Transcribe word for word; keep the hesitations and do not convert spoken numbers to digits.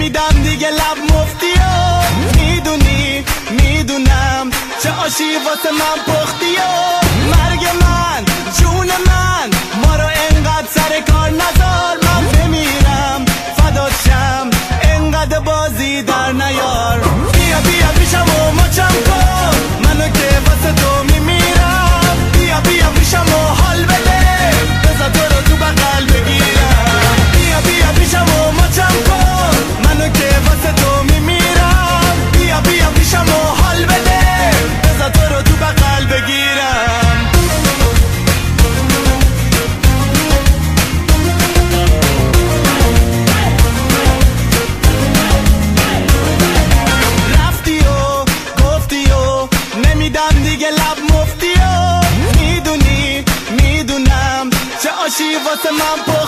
نمیدم دیگه لب مفتی و میدونی میدونم چه آشی واسه من پختی و مرگ من جون من ما رو انقدر سر کار نذار من بمیرم فدات شم انقدر بازی در نیار بیا بیا پیشم و مچم کن منو که واسه تو میمیرم بیا بیا پیشم و حال بده بذار تو رو تو بغل بگیرم بیا بیا پیشم و مچم کن منو که واسه تو میمیرم بیا بیا پیشم و حال بده بذار تو رو تو بغل بگیرم رفتی و گفتی و نمیدم دیگه لب مفتی و میدونی میدونم چه آشی واسه من